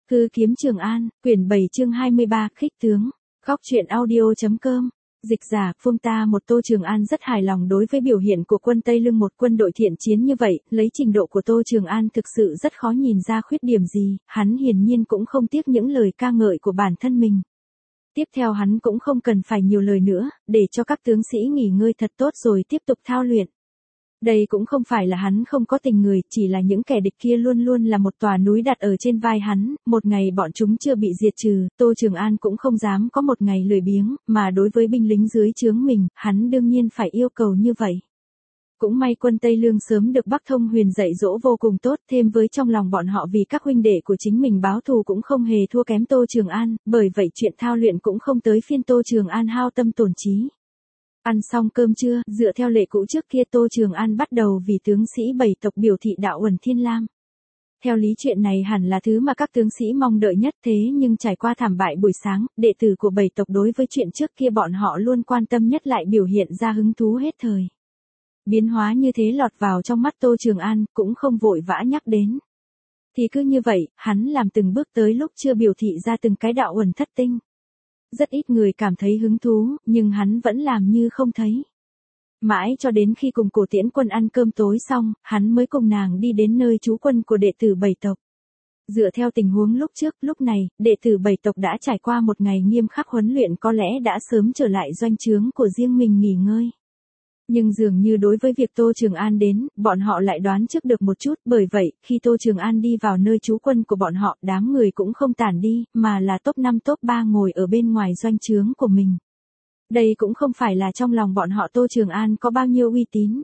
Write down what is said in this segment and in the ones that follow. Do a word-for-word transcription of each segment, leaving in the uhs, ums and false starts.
Hư kiếm Trường An, quyển bảy chương hai mươi ba, khích tướng. Góc truyện audio.com. Dịch giả, Phương ta một Tô Trường An rất hài lòng đối với biểu hiện của quân Tây Lương, một quân đội thiện chiến như vậy, lấy trình độ của Tô Trường An thực sự rất khó nhìn ra khuyết điểm gì, hắn hiển nhiên cũng không tiếc những lời ca ngợi của bản thân mình. Tiếp theo hắn cũng không cần phải nhiều lời nữa, để cho các tướng sĩ nghỉ ngơi thật tốt rồi tiếp tục thao luyện. Đây cũng không phải là hắn không có tình người, chỉ là những kẻ địch kia luôn luôn là một tòa núi đặt ở trên vai hắn, một ngày bọn chúng chưa bị diệt trừ, Tô Trường An cũng không dám có một ngày lười biếng, mà đối với binh lính dưới trướng mình, hắn đương nhiên phải yêu cầu như vậy. Cũng may quân Tây Lương sớm được Bắc Thông Huyền dạy dỗ vô cùng tốt, thêm với trong lòng bọn họ vì các huynh đệ của chính mình báo thù cũng không hề thua kém Tô Trường An, bởi vậy chuyện thao luyện cũng không tới phiên Tô Trường An hao tâm tổn trí. Ăn xong cơm trưa, dựa theo lệ cũ trước kia Tô Trường An bắt đầu vì tướng sĩ bảy tộc biểu thị đạo Uẩn Thiên Lam. Theo lý chuyện này hẳn là thứ mà các tướng sĩ mong đợi nhất, thế nhưng trải qua thảm bại buổi sáng, đệ tử của bảy tộc đối với chuyện trước kia bọn họ luôn quan tâm nhất lại biểu hiện ra hứng thú hết thời. Biến hóa như thế lọt vào trong mắt Tô Trường An, cũng không vội vã nhắc đến. Thì cứ như vậy, hắn làm từng bước tới lúc chưa biểu thị ra từng cái đạo Uẩn thất tinh. Rất ít người cảm thấy hứng thú, nhưng hắn vẫn làm như không thấy. Mãi cho đến khi cùng Cổ Tiễn Quân ăn cơm tối xong, hắn mới cùng nàng đi đến nơi trú quân của đệ tử bảy tộc. Dựa theo tình huống lúc trước, lúc này, đệ tử bảy tộc đã trải qua một ngày nghiêm khắc huấn luyện, có lẽ đã sớm trở lại doanh trướng của riêng mình nghỉ ngơi. Nhưng dường như đối với việc Tô Trường An đến, bọn họ lại đoán trước được một chút, bởi vậy, khi Tô Trường An đi vào nơi trú quân của bọn họ, đám người cũng không tản đi, mà là top năm top ba ngồi ở bên ngoài doanh trướng của mình. Đây cũng không phải là trong lòng bọn họ Tô Trường An có bao nhiêu uy tín.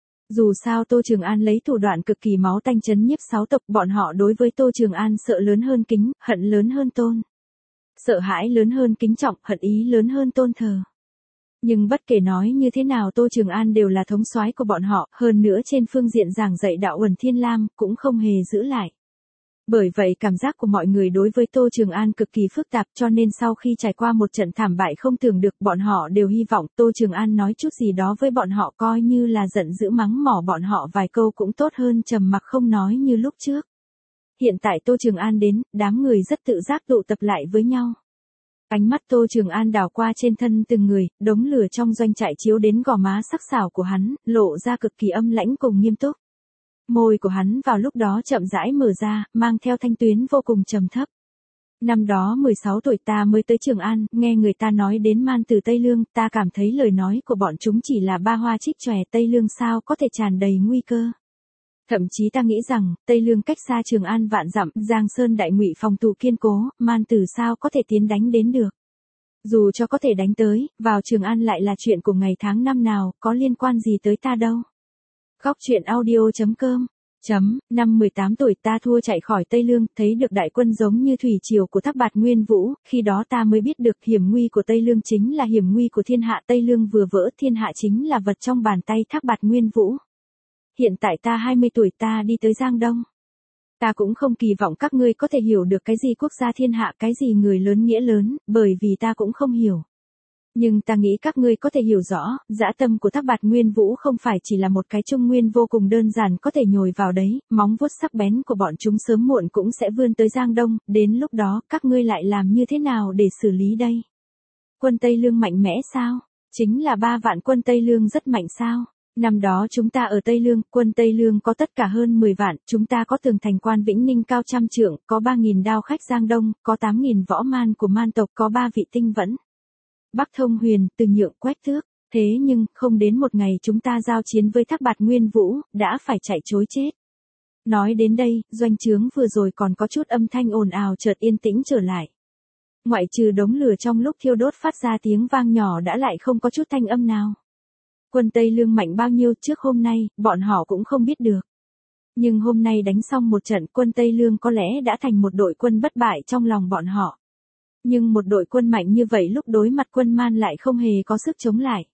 Dù sao Tô Trường An lấy thủ đoạn cực kỳ máu tanh chấn nhiếp sáu tộc, bọn họ đối với Tô Trường An sợ lớn hơn kính, hận lớn hơn tôn. Sợ hãi lớn hơn kính trọng, hận ý lớn hơn tôn thờ. Nhưng bất kể nói như thế nào Tô Trường An đều là thống soái của bọn họ, hơn nữa trên phương diện giảng dạy đạo Uẩn Thiên Lam, cũng không hề giữ lại. Bởi vậy cảm giác của mọi người đối với Tô Trường An cực kỳ phức tạp, cho nên sau khi trải qua một trận thảm bại không tưởng được, bọn họ đều hy vọng Tô Trường An nói chút gì đó với bọn họ, coi như là giận dữ mắng mỏ bọn họ vài câu cũng tốt hơn trầm mặc không nói như lúc trước. Hiện tại Tô Trường An đến, đám người rất tự giác tụ tập lại với nhau. Ánh mắt Tô Trường An đảo qua trên thân từng người, đống lửa trong doanh trại chiếu đến gò má sắc sảo của hắn, lộ ra cực kỳ âm lãnh cùng nghiêm túc. Môi của hắn vào lúc đó chậm rãi mở ra, mang theo thanh tuyến vô cùng trầm thấp. Năm đó mười sáu tuổi ta mới tới Trường An, nghe người ta nói đến man từ Tây Lương, ta cảm thấy lời nói của bọn chúng chỉ là ba hoa trích chòe, Tây Lương sao có thể tràn đầy nguy cơ. Thậm chí ta nghĩ rằng, Tây Lương cách xa Trường An vạn dặm, Giang Sơn đại ngụy phòng thủ kiên cố, man tử sao có thể tiến đánh đến được. Dù cho có thể đánh tới, vào Trường An lại là chuyện của ngày tháng năm nào, có liên quan gì tới ta đâu. Góc truyện audio.com. Chấm, năm mười tám tuổi ta thua chạy khỏi Tây Lương, thấy được đại quân giống như thủy triều của Thác Bạt Nguyên Vũ, khi đó ta mới biết được hiểm nguy của Tây Lương chính là hiểm nguy của thiên hạ, Tây Lương vừa vỡ, thiên hạ chính là vật trong bàn tay Thác Bạt Nguyên Vũ. Hiện tại ta hai mươi tuổi, ta đi tới Giang Đông. Ta cũng không kỳ vọng các ngươi có thể hiểu được cái gì quốc gia thiên hạ, cái gì người lớn nghĩa lớn, bởi vì ta cũng không hiểu. Nhưng ta nghĩ các ngươi có thể hiểu rõ, dã tâm của Thác Bạt Nguyên Vũ không phải chỉ là một cái trung nguyên vô cùng đơn giản có thể nhồi vào đấy, móng vuốt sắc bén của bọn chúng sớm muộn cũng sẽ vươn tới Giang Đông, đến lúc đó các ngươi lại làm như thế nào để xử lý đây? Quân Tây Lương mạnh mẽ sao? Chính là ba vạn quân Tây Lương rất mạnh sao? Năm đó chúng ta ở Tây Lương, quân Tây Lương có tất cả hơn mười vạn, chúng ta có tường thành quan Vĩnh Ninh cao trăm trượng, có ba nghìn đao khách Giang Đông, có tám nghìn võ man của man tộc, có ba vị tinh vẫn. Bắc Thông Huyền, Từ Nhượng, Quét Thước. Thế nhưng, không đến một ngày chúng ta giao chiến với Thác Bạt Nguyên Vũ, đã phải chạy trối chết. Nói đến đây, doanh trướng vừa rồi còn có chút âm thanh ồn ào chợt yên tĩnh trở lại. Ngoại trừ đống lửa trong lúc thiêu đốt phát ra tiếng vang nhỏ đã lại không có chút thanh âm nào. Quân Tây Lương mạnh bao nhiêu trước hôm nay, bọn họ cũng không biết được. Nhưng hôm nay đánh xong một trận, quân Tây Lương có lẽ đã thành một đội quân bất bại trong lòng bọn họ. Nhưng một đội quân mạnh như vậy lúc đối mặt quân man lại không hề có sức chống lại.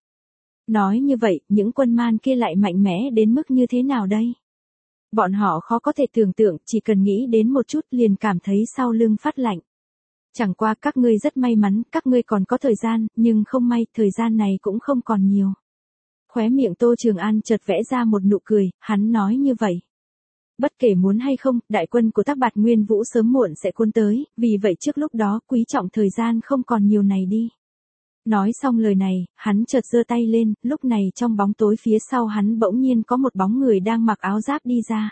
Nói như vậy, những quân man kia lại mạnh mẽ đến mức như thế nào đây? Bọn họ khó có thể tưởng tượng, chỉ cần nghĩ đến một chút liền cảm thấy sau lưng phát lạnh. Chẳng qua các ngươi rất may mắn, các ngươi còn có thời gian, nhưng không may, thời gian này cũng không còn nhiều. Khóe miệng Tô Trường An chợt vẽ ra một nụ cười, hắn nói như vậy. bất kể muốn hay không, đại quân của Tắc Bạt Nguyên Vũ sớm muộn sẽ cuốn tới, vì vậy trước lúc đó quý trọng thời gian không còn nhiều này đi. Nói xong lời này, hắn chợt giơ tay lên, lúc này trong bóng tối phía sau hắn bỗng nhiên có một bóng người đang mặc áo giáp đi ra.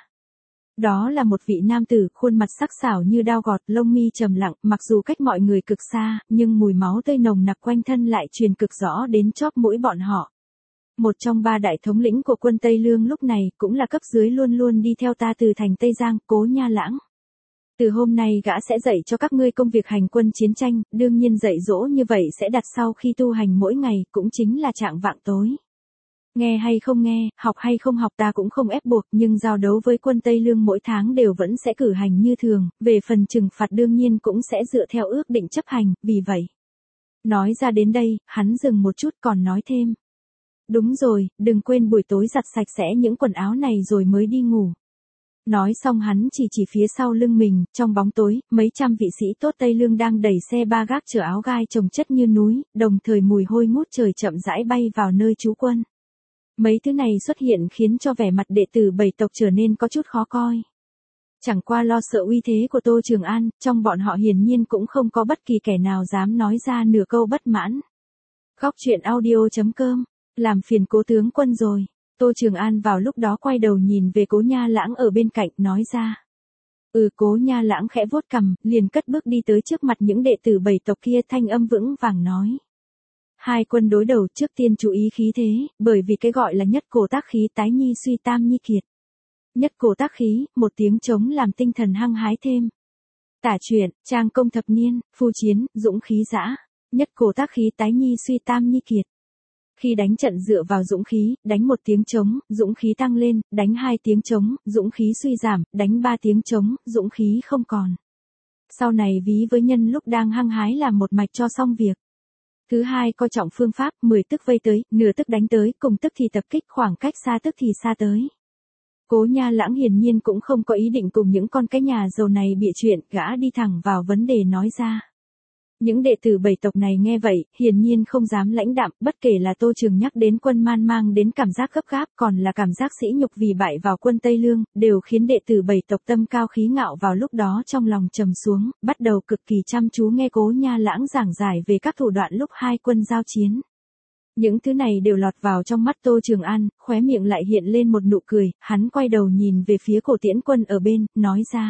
Đó là một vị nam tử, khuôn mặt sắc sảo như dao gọt, lông mi trầm lặng, mặc dù cách mọi người cực xa, nhưng mùi máu tươi nồng nặc quanh thân lại truyền cực rõ đến chóp mũi bọn họ. Một trong ba đại thống lĩnh của quân Tây Lương lúc này, cũng là cấp dưới luôn luôn đi theo ta từ thành Tây Giang, Cố Nha Lãng. Từ hôm nay gã sẽ dạy cho các ngươi công việc hành quân chiến tranh, đương nhiên dạy dỗ như vậy sẽ đặt sau khi tu hành mỗi ngày, cũng chính là trạng vạng tối. Nghe hay không nghe, học hay không học ta cũng không ép buộc, nhưng giao đấu với quân Tây Lương mỗi tháng đều vẫn sẽ cử hành như thường, về phần trừng phạt đương nhiên cũng sẽ dựa theo ước định chấp hành, vì vậy. Nói ra đến đây, hắn dừng một chút còn nói thêm. Đúng rồi, đừng quên buổi tối giặt sạch sẽ những quần áo này rồi mới đi ngủ. Nói xong hắn chỉ chỉ phía sau lưng mình, trong bóng tối, mấy trăm vị sĩ tốt Tây Lương đang đẩy xe ba gác chở áo gai chồng chất như núi, đồng thời mùi hôi ngút trời chậm rãi bay vào nơi trú quân. Mấy thứ này xuất hiện khiến cho vẻ mặt đệ tử bảy tộc trở nên có chút khó coi. Chẳng qua lo sợ uy thế của Tô Trường An, trong bọn họ hiển nhiên cũng không có bất kỳ kẻ nào dám nói ra nửa câu bất mãn. Góc truyện audio chấm com, làm phiền Cố tướng quân rồi. Tô Trường An vào lúc đó quay đầu nhìn về Cố Nha Lãng ở bên cạnh, nói ra. Ừ, Cố Nha Lãng khẽ vuốt cằm, liền cất bước đi tới trước mặt những đệ tử bảy tộc kia, thanh âm vững vàng nói. Hai quân đối đầu, trước tiên chú ý khí thế, bởi vì cái gọi là nhất cổ tác khí, tái nhi suy tam nhi kiệt. Nhất cổ tác khí, một tiếng trống làm tinh thần hăng hái thêm. Tả truyện, trang công thập niên, phu chiến, dũng khí dã. Nhất cổ tác khí, tái nhi suy tam nhi kiệt. Khi đánh trận dựa vào dũng khí, đánh một tiếng trống, dũng khí tăng lên, đánh hai tiếng trống, dũng khí suy giảm, đánh ba tiếng trống, dũng khí không còn. Sau này ví với nhân lúc đang hăng hái làm một mạch cho xong việc. Thứ hai coi trọng phương pháp, mười tức vây tới, nửa tức đánh tới, cùng tức thì tập kích, khoảng cách xa tức thì xa tới. Cố Nha Lãng hiển nhiên cũng không có ý định cùng những con cái nhà giàu này bịa chuyện, gã đi thẳng vào vấn đề nói ra. Những đệ tử bảy tộc này nghe vậy, hiển nhiên không dám lãnh đạm, bất kể là Tô Trường nhắc đến quân man mang đến cảm giác gấp gáp, còn là cảm giác sỉ nhục vì bại vào quân Tây Lương, đều khiến đệ tử bảy tộc tâm cao khí ngạo vào lúc đó trong lòng trầm xuống, bắt đầu cực kỳ chăm chú nghe Cố Nha Lãng giảng giải về các thủ đoạn lúc hai quân giao chiến. Những thứ này đều lọt vào trong mắt Tô Trường An, khóe miệng lại hiện lên một nụ cười, hắn quay đầu nhìn về phía Cổ Tiễn Quân ở bên, nói ra.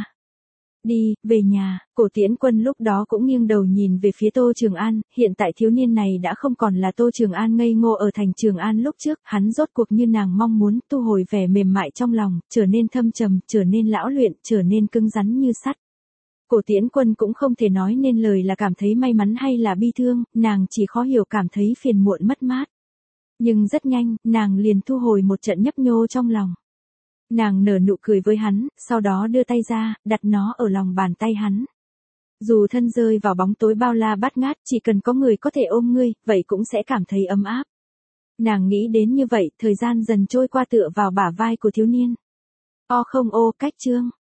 Đi, về nhà. Cổ Tiễn Quân lúc đó cũng nghiêng đầu nhìn về phía Tô Trường An, hiện tại thiếu niên này đã không còn là Tô Trường An ngây ngô ở thành Trường An lúc trước, hắn rốt cuộc như nàng mong muốn, tu hồi vẻ mềm mại trong lòng, trở nên thâm trầm, trở nên lão luyện, trở nên cứng rắn như sắt. Cổ Tiễn Quân cũng không thể nói nên lời là cảm thấy may mắn hay là bi thương, nàng chỉ khó hiểu cảm thấy phiền muộn mất mát. Nhưng rất nhanh, nàng liền thu hồi một trận nhấp nhô trong lòng. Nàng nở nụ cười với hắn, sau đó đưa tay ra, đặt nó ở lòng bàn tay hắn. Dù thân rơi vào bóng tối bao la bát ngát, chỉ cần có người có thể ôm ngươi, vậy cũng sẽ cảm thấy ấm áp. Nàng nghĩ đến như vậy, thời gian dần trôi qua tựa vào bả vai của thiếu niên. O không ô, cách chương.